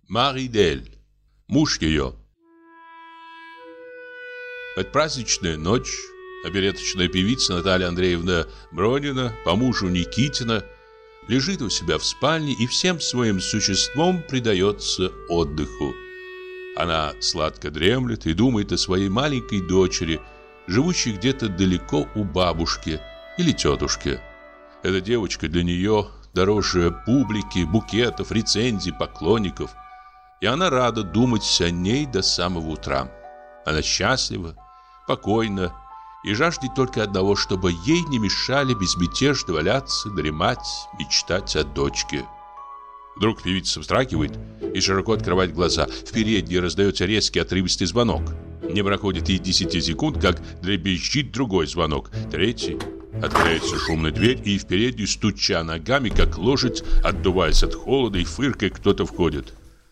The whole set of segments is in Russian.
Мари-Дель, муж ее. Предпраздничная ночь. Опереточная певица Наталья Андреевна Бронина по мужу Никитина лежит у себя в спальне и всем своим существом предается отдыху. Она сладко дремлет и думает о своей маленькой дочери, живущей где-то далеко у бабушки или тетушки. Эта девочка для нее дороже публики, букетов, рецензий, поклонников. И она рада думать о ней до самого утра. Она счастлива, покойна и жаждет только одного, чтобы ей не мешали безмятежно валяться, дремать, мечтать о дочке. Вдруг певица вздрагивает и широко открывает глаза. В передней раздается резкий отрывистый звонок. Не проходит и 10 секунд, как дребезжит другой звонок. Третий. Открывается шумная дверь, и в переднюю, стуча ногами, как лошадь, отдуваясь от холода и фыркая, кто-то входит.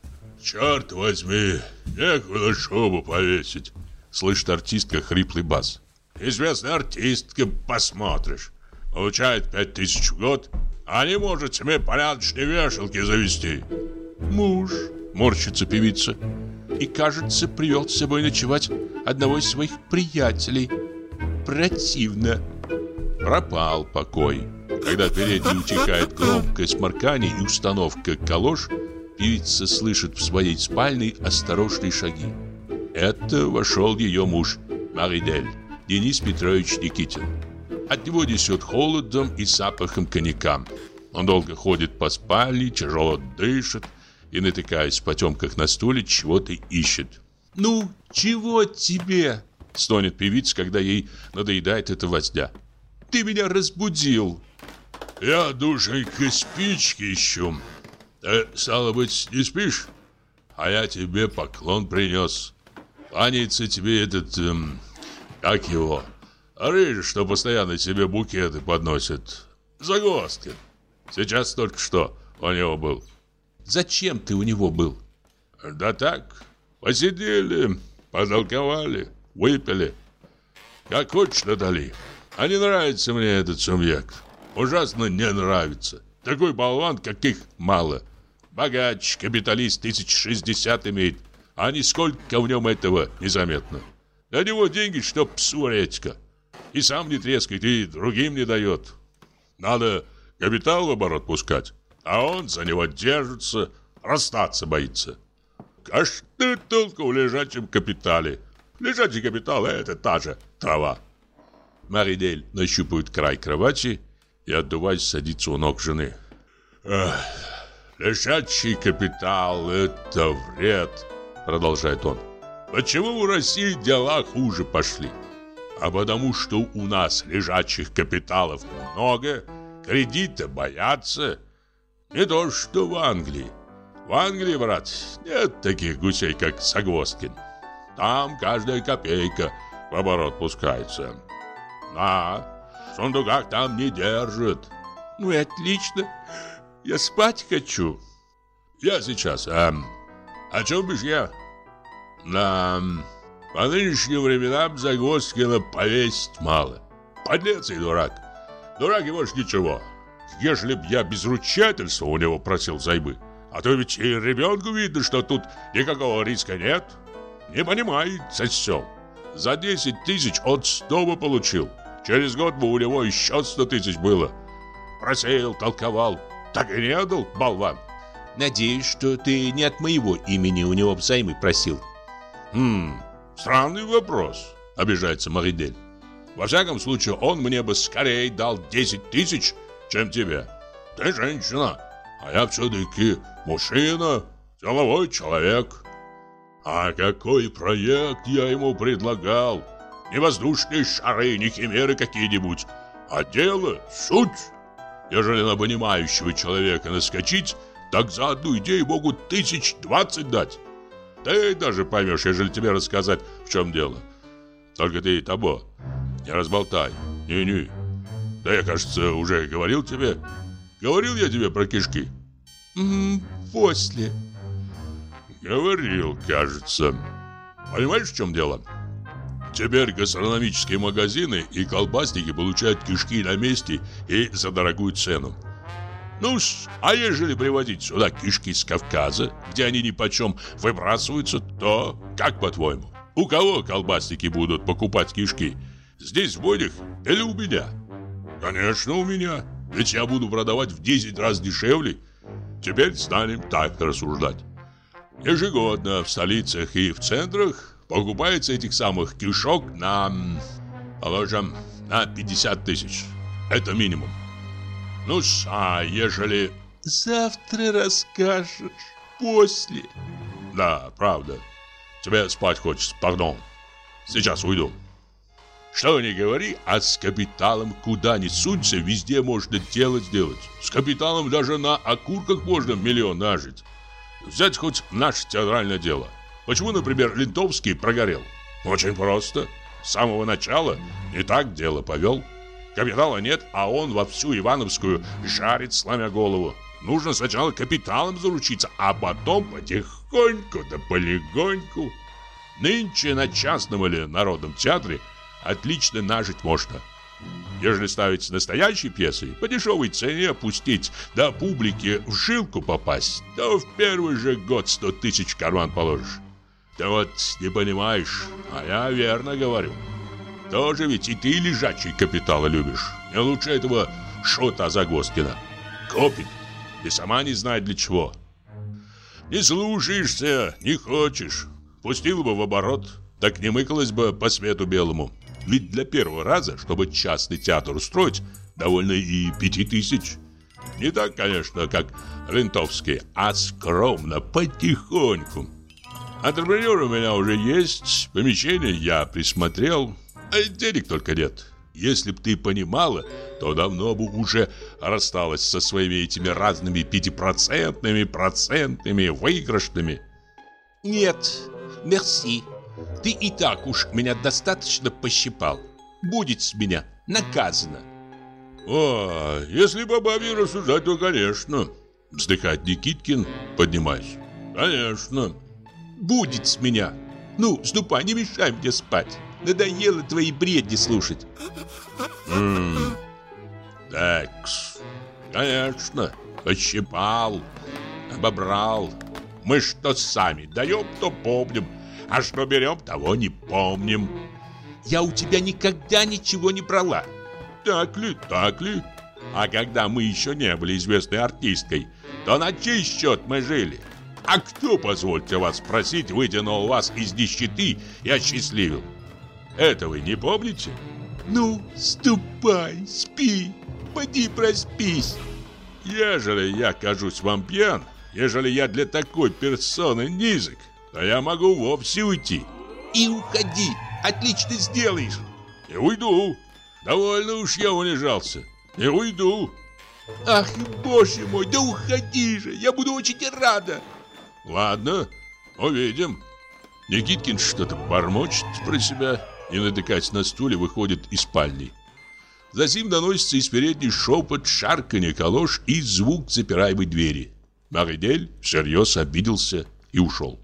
«Черт возьми, некуда шубу повесить!» Слышит артистка хриплый бас. «Известная артистка, посмотришь. Получает 5000 в год, а не может себе порядочные вешалки завести». «Муж», — морщится певица, и, кажется, привел с собой ночевать одного из своих приятелей. Противно. Пропал покой. Когда передней утихает громкое сморкание и установка калош, певица слышит в своей спальне осторожные шаги. Это вошел ее муж, Мари-Дель, Денис Петрович Никитин. От него несет холодом и запахом коньяка. Он долго ходит по спальне, тяжело дышит и, натыкаясь в потемках на стуле, чего-то ищет. «Ну, чего тебе?» — стонет певица, когда ей надоедает эта возня. «Ты меня разбудил». «Я, душенька, спички ищу. Ты, стало быть, не спишь? А я тебе поклон принес. Кланяется тебе этот, как его, рыжий, что постоянно тебе букеты подносит. Загвоздкин. Сейчас только что у него был». «Зачем ты у него был?» «Да так, посидели, потолковали, выпили. Как хочешь, Натали. А не нравится мне этот сумьяк. Ужасно не нравится. Такой болван, каких мало. Богач, капиталист 1060 имеет, а нисколько в нем этого незаметно. Для него деньги, что псу редька. И сам не трескает, и другим не дает. Надо капитал в оборот пускать, а он за него держится, расстаться боится. А что толку в лежачем капитале? Лежачий капитал – это та же трава». Мари-Дель нащупывает край кровати и, отдуваясь, садится у ног жены. «Лежачий капитал – это вред», – продолжает он. «Почему в России дела хуже пошли? А потому что у нас лежачих капиталов много, кредита боятся. Не то что в Англии. В Англии, брат, нет таких гусей, как Загвоздкин. Там каждая копейка в оборот пускается. Да, в сундуках там не держат». «Ну и отлично. Я спать хочу». «Я сейчас. О чем бишь я?» «Да, по нынешним временам Загвоздкина повесить мало. Подлец и дурак. Дурак и больше ничего. Ежели б я без ручательства у него просил займы, а то ведь и ребенку видно, что тут никакого риска нет. Не понимает совсем. За 10 000 он 100 бы получил. Через год бы у него еще 100 000 было. Просеял, толковал. Так и не дал, болван». «Надеюсь, что ты не от моего имени у него взаймы просил». Странный вопрос», — обижается Мари-Дель. «Во всяком случае, он мне бы скорее дал 10 000, чем тебе. Ты женщина, а я все-таки мужчина, деловой человек. А какой проект я ему предлагал? Не воздушные шары, не химеры какие-нибудь, а дело, суть. Ежели на понимающего человека наскочить, так за одну идею могут 20 дать. Ты даже поймешь, ежели тебе рассказать, в чем дело. Только ты того не разболтай. Не-не. Да я, кажется, уже говорил тебе. Говорил я тебе про кишки?» «После». «Говорил, кажется. Понимаешь, в чем дело? Теперь гастрономические магазины и колбасники получают кишки на месте и за дорогую цену. Ну-с, а ежели привозить сюда кишки с Кавказа, где они нипочем выбрасываются, то, как по-твоему, у кого колбасники будут покупать кишки? Здесь в Бодях или у меня? Конечно, у меня. Ведь я буду продавать в 10 раз дешевле. Теперь станем так рассуждать. Ежегодно в столицах и в центрах покупается этих самых кишок на, положим, на 50 тысяч. Это минимум. Ну-с, а ежели... Завтра расскажешь. После. Да, правда. Тебе спать хочется, пардон. Сейчас уйду. Что ни говори, а с капиталом куда ни сунься, везде можно дело сделать. С капиталом даже на окурках можно миллион нажить. Взять хоть наше театральное дело. Почему, например, Лентовский прогорел? Очень просто. С самого начала не так дело повел. Капитала нет, а он во всю Ивановскую жарит, сломя голову. Нужно сначала капиталом заручиться, а потом потихоньку да полегоньку. Нынче на частном или народном театре отлично нажить можно. Ежели ставить настоящие пьесы, по дешевой цене опустить, до публики в жилку попасть, то в первый же год 100 тысяч в карман положишь. Ты вот не понимаешь, а я верно говорю. Тоже ведь и ты лежачий капитал любишь. Не лучше этого шута Загвоздкина. Копит, и сама не знает для чего. Не слушаешься, не хочешь. Пустила бы в оборот, так не мыкалась бы по свету белому. Ведь для первого раза, чтобы частный театр устроить, довольно и 5000. Не так, конечно, как Лентовский, а скромно, потихоньку. Антрепренер у меня уже есть, помещение я присмотрел, а денег только нет. Если б ты понимала, то давно бы уже рассталась со своими этими разными 5%, процентными, выигрышными. Нет, мерси. Ты и так уж меня достаточно пощипал. Будет с меня наказано. О, если по бабе рассуждать, то конечно. Вздыхает Никиткин, поднимаясь. Конечно. Будет с меня. Ну, ступай, не мешай мне спать. Надоело твои бредни слушать. Такс. Конечно. Пощипал, обобрал. Мы что сами даем, то помним. А что берем, того не помним. Я у тебя никогда ничего не брала. Так ли, так ли? А когда мы еще не были известной артисткой, то на чей счет мы жили? А кто, позвольте вас спросить, вытянул вас из нищеты и осчастливил? Это вы не помните? Ну, ступай, спи, поди проспись. Ежели я кажусь вам пьян, ежели я для такой персоны низок, то я могу вовсе уйти. И уходи, отлично сделаешь. И уйду. Довольно уж я унижался. И уйду. Ах, боже мой, да уходи же, я буду очень рада. Ладно, увидим. Никиткин что-то бормочет про себя и, натыкаясь на стуле, выходит из спальни. Затем доносится из передней шепот, шарканье калош и звук запираемой двери. Маридель всерьез обиделся и ушел.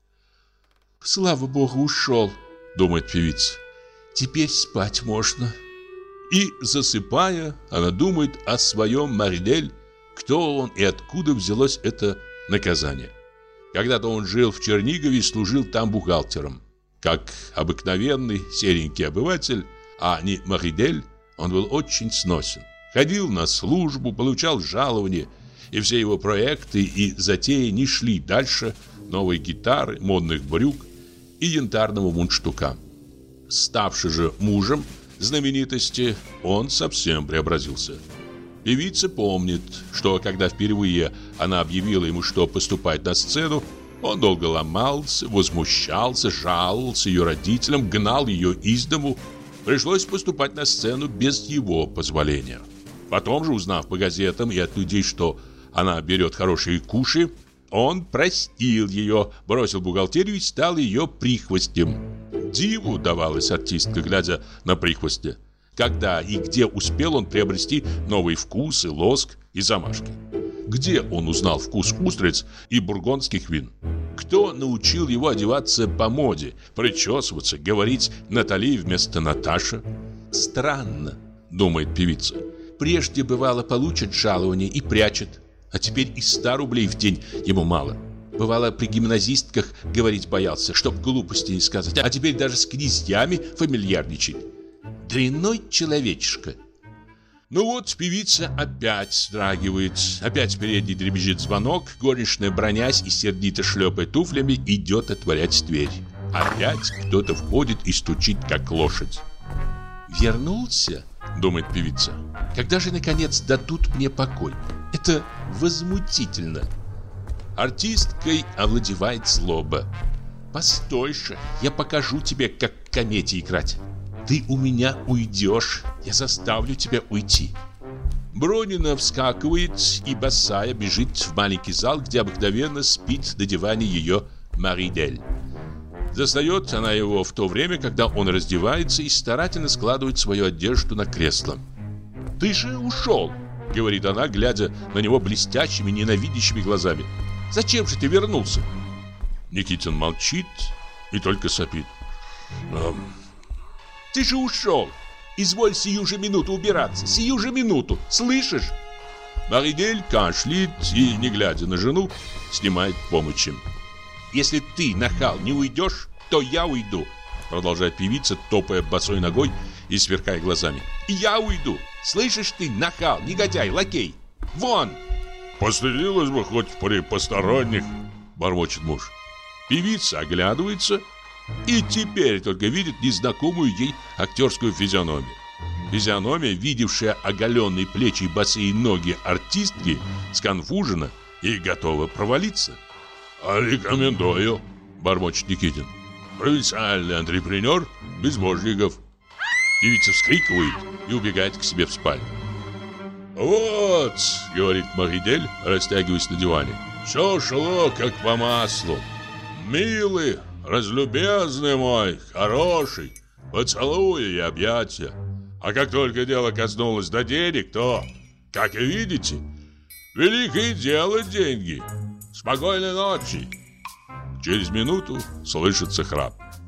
Слава богу, ушел, думает певица. Теперь спать можно. И, засыпая, она думает о своем Маридель, кто он и откуда взялось это наказание. Когда-то он жил в Чернигове и служил там бухгалтером. Как обыкновенный серенький обыватель, а не Маридель, он был очень сносен. Ходил на службу, получал жалование, и все его проекты и затеи не шли дальше новой гитары, модных брюк и янтарного мундштука. Ставший же мужем знаменитости, он совсем преобразился. Певица помнит, что когда впервые она объявила ему, что поступает на сцену, он долго ломался, возмущался, жаловался ее родителям, гнал ее из дому. Пришлось поступать на сцену без его позволения. Потом же, узнав по газетам и от людей, что она берет хорошие куши, он простил ее, бросил бухгалтерию и стал ее прихвостнем. Диву давалась артистка, глядя на прихвостня. Когда и где успел он приобрести новые вкусы, лоск и замашки? Где он узнал вкус устриц и бургундских вин? Кто научил его одеваться по моде, причесываться, говорить Натали вместо Наташа? Странно, думает певица. прежде, бывало, получит жалование и прячет. А теперь и 100 рублей в день ему мало. Бывало, при гимназистках говорить боялся, чтоб глупости не сказать. А теперь даже с князьями фамильярничает. Дрянной человечишка. Ну вот, певица опять вздрагивает. Опять в передней дребезжит звонок. Горничная, бронясь и сердито шлепая туфлями, идет отворять дверь. Опять кто-то входит и стучит, как лошадь. «Вернулся?» — думает певица. «Когда же, наконец, дадут мне покой? Это возмутительно». Артисткой овладевает злоба. «Постой же, я покажу тебе, как в комедии играть. Ты у меня уйдешь, я заставлю тебя уйти». Бронина вскакивает и босая бежит в маленький зал, где обыкновенно спит на диване ее Маридель. Застает она его в то время, когда он раздевается и старательно складывает свою одежду на кресло. «Ты же ушел», — говорит она, глядя на него блестящими, ненавидящими глазами. «Зачем же ты вернулся?» Никитин молчит и только сопит. «Ты же ушел! Изволь сию же минуту убираться! Сию же минуту! Слышишь?» Маридель кашляет и, не глядя на жену, снимает помощи. «Если ты, нахал, не уйдешь, то я уйду», продолжает певица, топая босой ногой и сверкая глазами. «Я уйду! Слышишь ты, нахал, негодяй, лакей! Вон!» «Постыдилась бы хоть при посторонних», бормочет муж. Певица оглядывается и теперь только видит незнакомую ей актерскую физиономию. Физиономия, видевшая оголенные плечи и босые ноги артистки, сконфужена и готова провалиться. «Рекомендую», бормочет Никитин. «Провинциальный антрепренер Безбожников». Певица вскрикивает и убегает к себе в спальню. «Вот», — говорит Маридель, растягиваясь на диване, «все шло как по маслу. Милый, разлюбезный мой, хороший, поцелуи и объятия. А как только дело коснулось до денег, то, как и видите, великое дело деньги. Спокойной ночи». Через минуту слышится храп.